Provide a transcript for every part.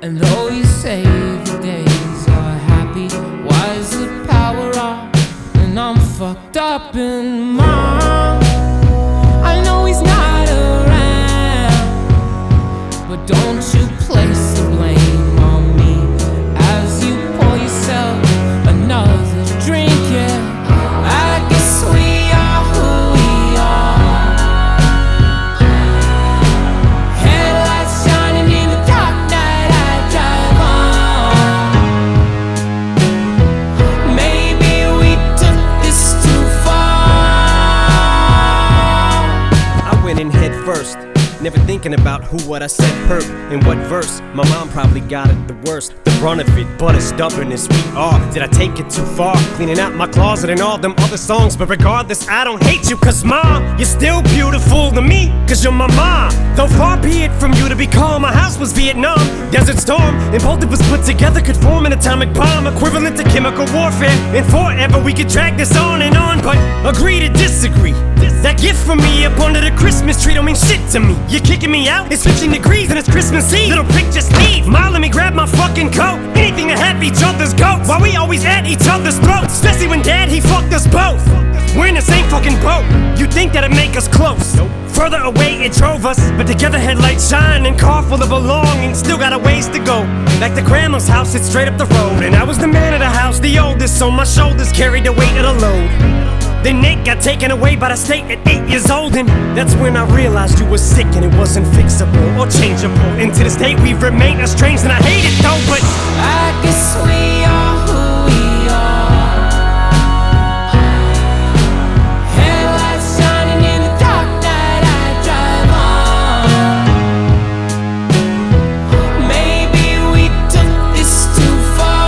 And though you say the days are happy, why is the power off? And I'm fucked up in mind. I know he's not around, but don't you place the blame on me as you pour yourself another drink. Yeah, I guess we are who we are. Headlights shining in the dark night, I drive on. Maybe we took this too far. I went in head first, never thinking about who, what I said hurt, in what verse. My mom probably got it the worst, the brunt of it, but as stubborn as we are. Did I take it too far, cleaning out my closet and all them other songs? But regardless, I don't hate you, cause mom, you're still beautiful to me, cause you're my mom. Though far be it from you to be calm, my house was Vietnam, Desert Storm, and both of us put together could form an atomic bomb, equivalent to chemical warfare. And forever we could drag this on and on, but agree to disagree. That gift from me up under the Christmas tree don't mean shit to me. You're kicking me out, it's 15 degrees and it's Christmas Eve. Little prick, just leave. Ma, let me grab my fucking coat. Anything to have each other's goats, while we always at each other's throats. Especially when dad, he fucked us both. We're in the same fucking boat. You'd think that'd make us close. Further away it drove us, but together headlights shine and car full of belongings. Still got a ways to go. Like the grandma's house, it's straight up the road. And I was the man of the house, the oldest, so my shoulders carried the weight of the load. Then Nate got taken away by the state at 8 years old, and that's when I realized you were sick and it wasn't fixable or changeable. And to this day we've remained estranged, and I hate it though, but I guess we are who we are. Headlights shining in the dark night, I drive on. Maybe we took this too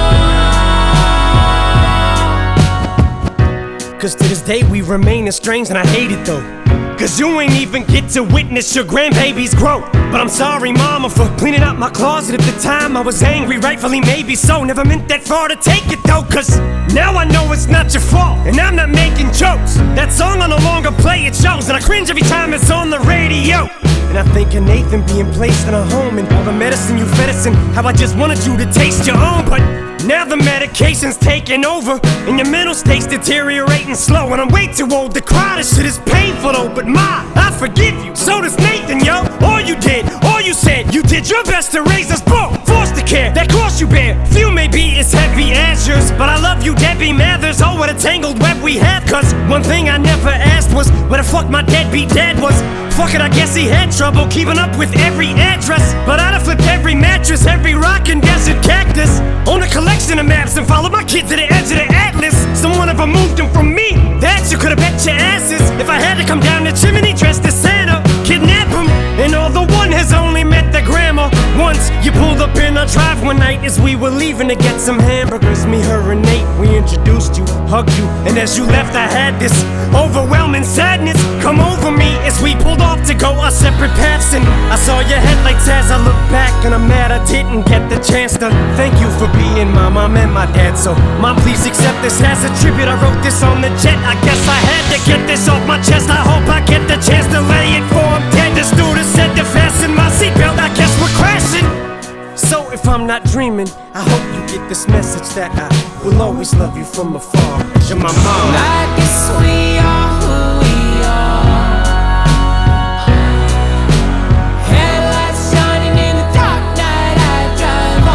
far. cause to this day we remain estranged, and I hate it though. Cause you ain't even get to witness your grandbaby's growth. But I'm sorry mama for cleaning out my closet at the time. I was angry, rightfully maybe so. Never meant that far to take it though, cause now I know it's not your fault, and I'm not making jokes. That song I no longer play, it shows, and I cringe every time it's on the radio. And I think of Nathan being placed in a home, and all the medicine you fed us, and how I just wanted you to taste your own. But now the medication's taking over, and your mental state's deteriorating slow. And I'm way too old to cry, this shit is painful though. But ma, I forgive you, so does Nathan, yo. All you did, all you said, you did your best to raise us both. Foster care, that cross you bear, few may be as heavy as yours, but I love you, Debbie Mathers. Oh, what a tangled web we have. Cause one thing I never asked was where the fuck my deadbeat dad was. Fuck it, I guess he had trouble keeping up with every address, but I'd have flipped every mattress, every rock and desert cactus, own a collection of maps and followed my kid to the edge of the atlas. Someone ever moved him from me, that you could've bet your asses. If I had to come down the chimney dressed as Santa, kidnap him, and although one has only met the grandma once, you pulled up in our drive one night as we were leaving to get some hamburgers. Me, her, and Nate, we introduced you, hugged you, and as you left I had this overwhelming sadness come over me as we pulled off to go our separate paths. And I saw your headlights as I looked back, and I'm mad I didn't get the chance to thank you for being my mom and my dad. So mom, please accept this as a tribute. I wrote this on the jet, I guess I had to get this off my chest. I hope I get the chance to lay it for him dead. The stewardess said to fasten my seatbelt, I guess we're crashing. So if I'm not dreaming, I hope you get this message that I will always love you from afar. You're my mom. I guess we are who we are. Headlights shining in the dark night, I drive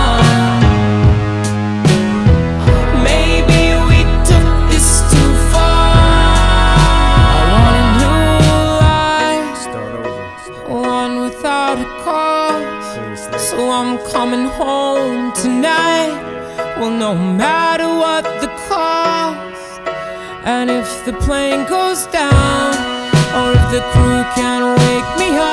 on. Maybe we took this too far. I want a new life, Start over. one without a cause. So I'm coming home tonight. Well, no matter what the cost, and if the plane goes down, or if the crew can't wake me